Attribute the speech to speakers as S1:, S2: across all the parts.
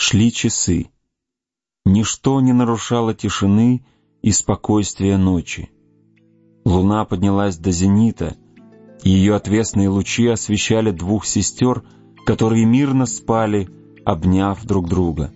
S1: Шли часы. Ничто не нарушало тишины и спокойствия ночи. Луна поднялась до зенита, и ее отвесные лучи освещали двух сестер, которые мирно спали, обняв друг друга.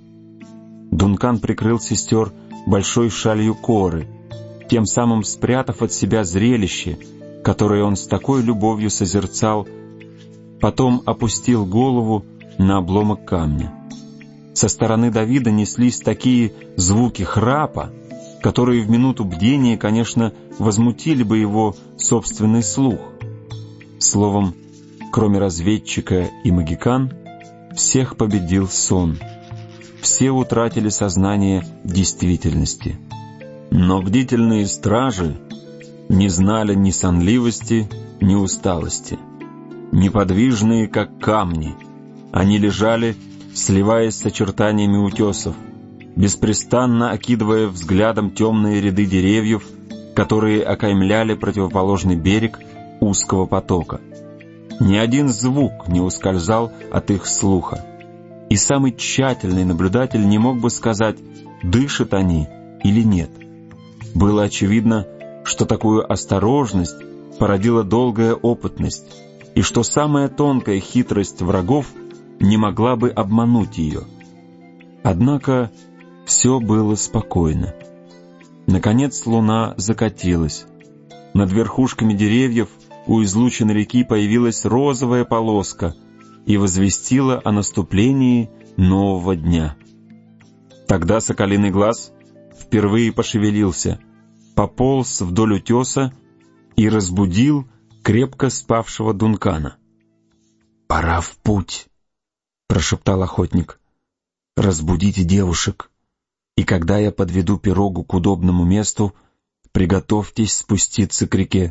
S1: Дункан прикрыл сестер большой шалью Коры, тем самым спрятав от себя зрелище, которое он с такой любовью созерцал, потом опустил голову на обломок камня. Со стороны Давида неслись такие звуки храпа, которые в минуту бдения, конечно, возмутили бы его собственный слух. Словом, кроме разведчика и магикан, всех победил сон. Все утратили сознание действительности. Но бдительные стражи не знали ни сонливости, ни усталости. Неподвижные, как камни, они лежали, сливаясь с очертаниями утесов, беспрестанно окидывая взглядом темные ряды деревьев, которые окаймляли противоположный берег узкого потока. Ни один звук не ускользал от их слуха, и самый тщательный наблюдатель не мог бы сказать, дышат они или нет. Было очевидно, что такую осторожность породила долгая опытность, и что самая тонкая хитрость врагов не могла бы обмануть ее. Однако все было спокойно. Наконец луна закатилась. Над верхушками деревьев у излучины реки появилась розовая полоска и возвестила о наступлении нового дня. Тогда соколиный глаз впервые пошевелился, пополз вдоль утеса и разбудил крепко спавшего Дункана. «Пора в путь», — прошептал охотник. «Разбудите девушек, и когда я подведу пирогу к удобному месту, приготовьтесь спуститься к реке».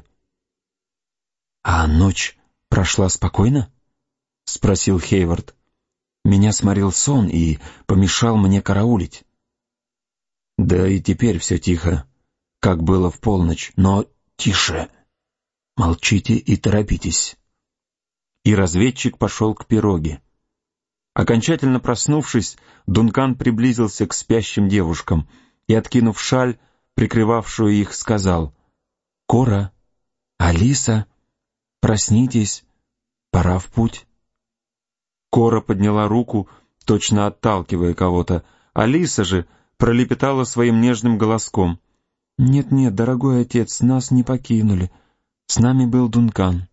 S1: «А ночь прошла спокойно?» — спросил Хейвард. «Меня сморил сон и помешал мне караулить». «Да и теперь все тихо, как было в полночь, но тише. Молчите и торопитесь». И разведчик пошел к пироге. Окончательно проснувшись, Дункан приблизился к спящим девушкам и, откинув шаль, прикрывавшую их, сказал: «Кора, Алиса, проснитесь, пора в путь». Кора подняла руку, точно отталкивая кого-то. Алиса же пролепетала своим нежным голоском: «Нет-нет, дорогой отец, нас не покинули. С нами был Дункан».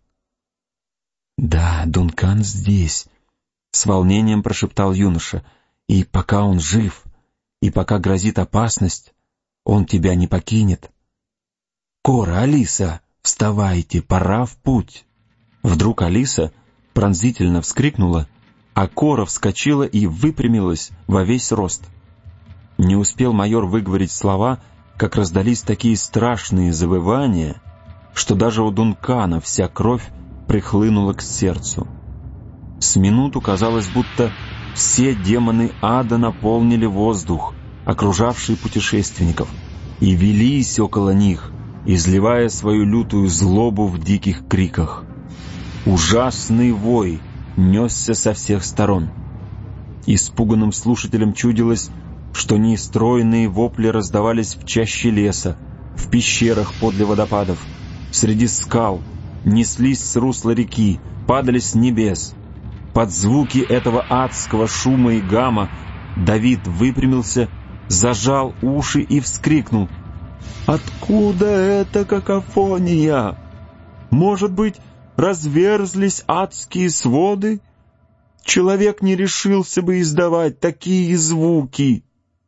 S1: «Да, Дункан здесь», — с волнением прошептал юноша. «И пока он жив, и пока грозит опасность, он тебя не покинет. Кора, Алиса, вставайте, пора в путь». Вдруг Алиса пронзительно вскрикнула, а Кора вскочила и выпрямилась во весь рост. Не успел майор выговорить слова, как раздались такие страшные завывания, что даже у Дункана вся кровь прихлынула к сердцу. С минуту казалось, будто все демоны ада наполнили воздух, окружавший путешественников, и велись около них, изливая свою лютую злобу в диких криках. Ужасный вой несся со всех сторон. Испуганным слушателям чудилось, что нестройные вопли раздавались в чаще леса, в пещерах подле водопадов, среди скал, неслись с русла реки, падали с небес. Под звуки этого адского шума и гама Давид выпрямился, зажал уши и вскрикнул: «Откуда эта какофония? Может быть, разверзлись адские своды? Человек не решился бы издавать такие звуки».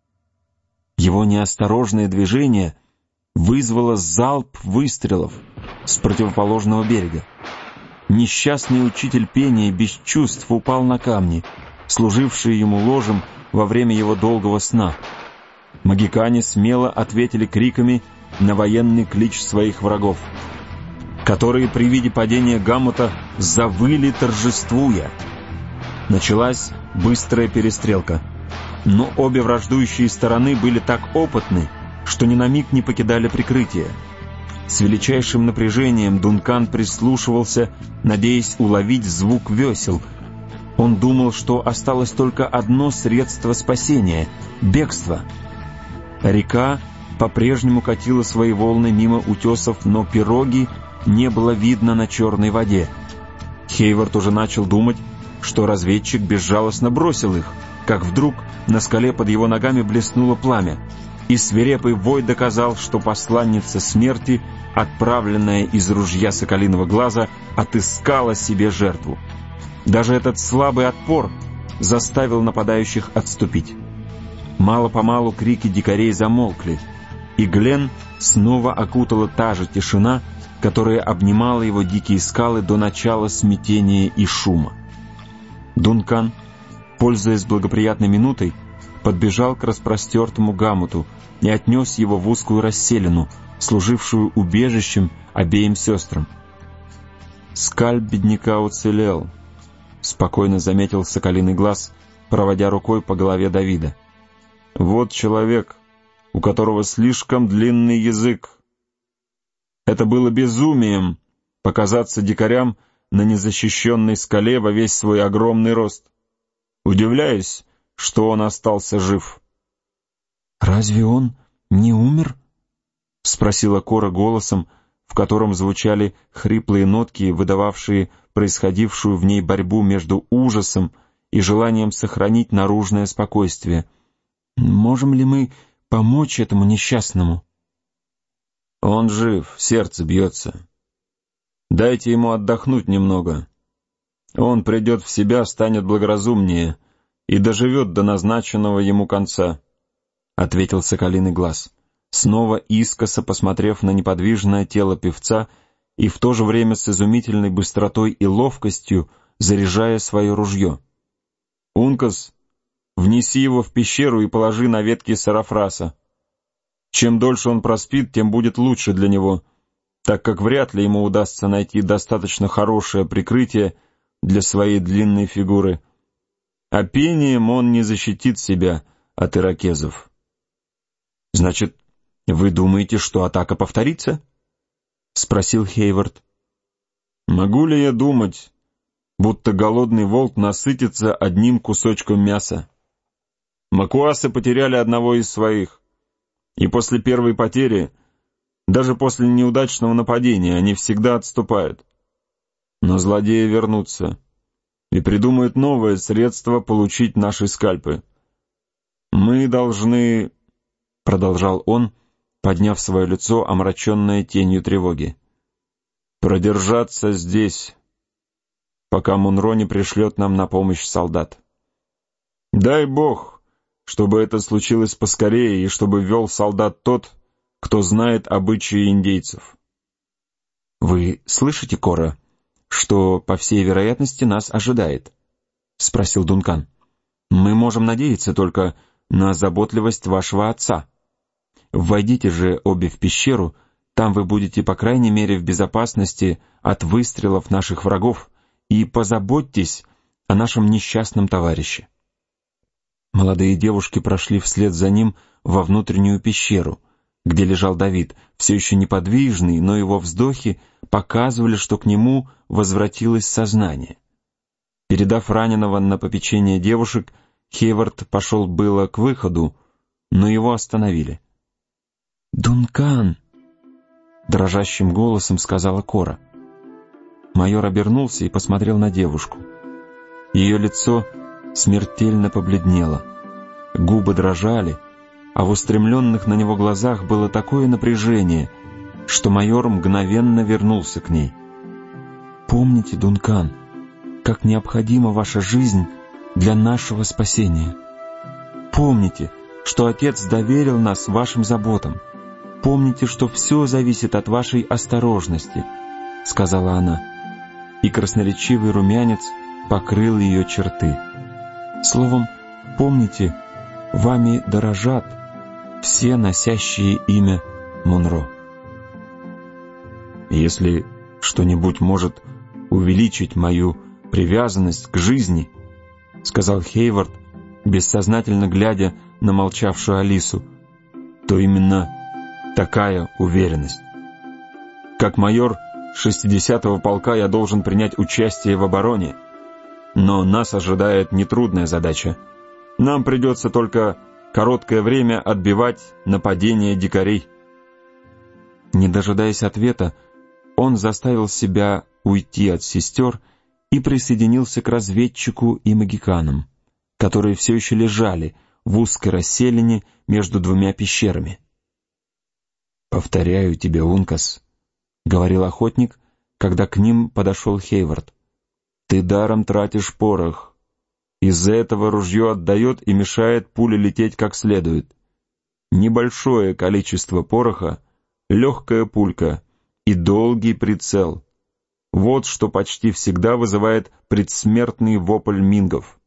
S1: Его неосторожное движение вызвало залп выстрелов с противоположного берега. Несчастный учитель пения без чувств упал на камни, служившие ему ложем во время его долгого сна. Магикане смело ответили криками на военный клич своих врагов, которые при виде падения Гамута завыли, торжествуя. Началась быстрая перестрелка, но обе враждующие стороны были так опытны, что ни на миг не покидали прикрытие. С величайшим напряжением Дункан прислушивался, надеясь уловить звук весел. Он думал, что осталось только одно средство спасения — бегство. Река по-прежнему катила свои волны мимо утесов, но пироги не было видно на черной воде. Хейвард уже начал думать, что разведчик безжалостно бросил их, как вдруг на скале под его ногами блеснуло пламя, и свирепый вой доказал, что посланница смерти, отправленная из ружья соколиного глаза, отыскала себе жертву. Даже этот слабый отпор заставил нападающих отступить. Мало-помалу крики дикарей замолкли, и Глен снова окутала та же тишина, которая обнимала его дикие скалы до начала смятения и шума. Дункан, пользуясь благоприятной минутой, подбежал к распростертому гамуту и отнес его в узкую расселину, служившую убежищем обеим сестрам. «Скальп бедняка уцелел», — спокойно заметил соколиный глаз, проводя рукой по голове Давида. «Вот человек, у которого слишком длинный язык. Это было безумием показаться дикарям на незащищенной скале во весь свой огромный рост. Удивляюсь, что он остался жив». «Разве он не умер?» — спросила Кора голосом, в котором звучали хриплые нотки, выдававшие происходившую в ней борьбу между ужасом и желанием сохранить наружное спокойствие. «Можем ли мы помочь этому несчастному?» «Он жив, сердце бьется. Дайте ему отдохнуть немного. Он придет в себя, станет благоразумнее и доживет до назначенного ему конца», — ответил соколиный глаз, снова искоса посмотрев на неподвижное тело певца и в то же время с изумительной быстротой и ловкостью заряжая свое ружье. «Ункас, внеси его в пещеру и положи на ветки сарафраса. Чем дольше он проспит, тем будет лучше для него, так как вряд ли ему удастся найти достаточно хорошее прикрытие для своей длинной фигуры. А пением он не защитит себя от иракезов». «Значит, вы думаете, что атака повторится?» — спросил Хейвард. «Могу ли я думать, будто голодный волк насытится одним кусочком мяса? Макуасы потеряли одного из своих, и после первой потери, даже после неудачного нападения, они всегда отступают. Но злодеи вернутся и придумают новое средство получить наши скальпы. Мы должны...» — продолжал он, подняв свое лицо, омраченное тенью тревоги, «продержаться здесь, пока Мунро не пришлет нам на помощь солдат. Дай Бог, чтобы это случилось поскорее и чтобы вел солдат тот, кто знает обычаи индейцев». «Вы слышите, Кора, что, по всей вероятности, нас ожидает?» — спросил Дункан. «Мы можем надеяться только на заботливость вашего отца. Войдите же обе в пещеру, там вы будете, по крайней мере, в безопасности от выстрелов наших врагов, и позаботьтесь о нашем несчастном товарище». Молодые девушки прошли вслед за ним во внутреннюю пещеру, где лежал Давид, все еще неподвижный, но его вздохи показывали, что к нему возвратилось сознание. Передав раненого на попечение девушек, Хейвард пошел было к выходу, но его остановили. «Дункан!» — дрожащим голосом сказала Кора. Майор обернулся и посмотрел на девушку. Ее лицо смертельно побледнело, губы дрожали, а в устремленных на него глазах было такое напряжение, что майор мгновенно вернулся к ней. «Помните, Дункан, как необходима ваша жизнь для нашего спасения. Помните, что Отец доверил нас вашим заботам. Помните, что все зависит от вашей осторожности», — сказала она, и красноречивый румянец покрыл ее черты. «Словом, помните, вами дорожат все носящие имя Мунро». «Если что-нибудь может увеличить мою привязанность к жизни», — сказал Хейвард, бессознательно глядя на молчавшую Алису, — «то именно такая уверенность. Как майор 60-го полка я должен принять участие в обороне, Но нас ожидает нетрудная задача. Нам придется только короткое время отбивать нападение дикарей». Не дожидаясь ответа, он заставил себя уйти от сестер и присоединился к разведчику и магиканам, которые все еще лежали в узкой расселине между двумя пещерами. «Повторяю тебе, Ункас», — говорил охотник, когда к ним подошел Хейвард, «ты даром тратишь порох. Из-за этого ружье отдает и мешает пуле лететь как следует. Небольшое количество пороха, легкая пулька и долгий прицел. Вот что почти всегда вызывает предсмертный вопль мингов.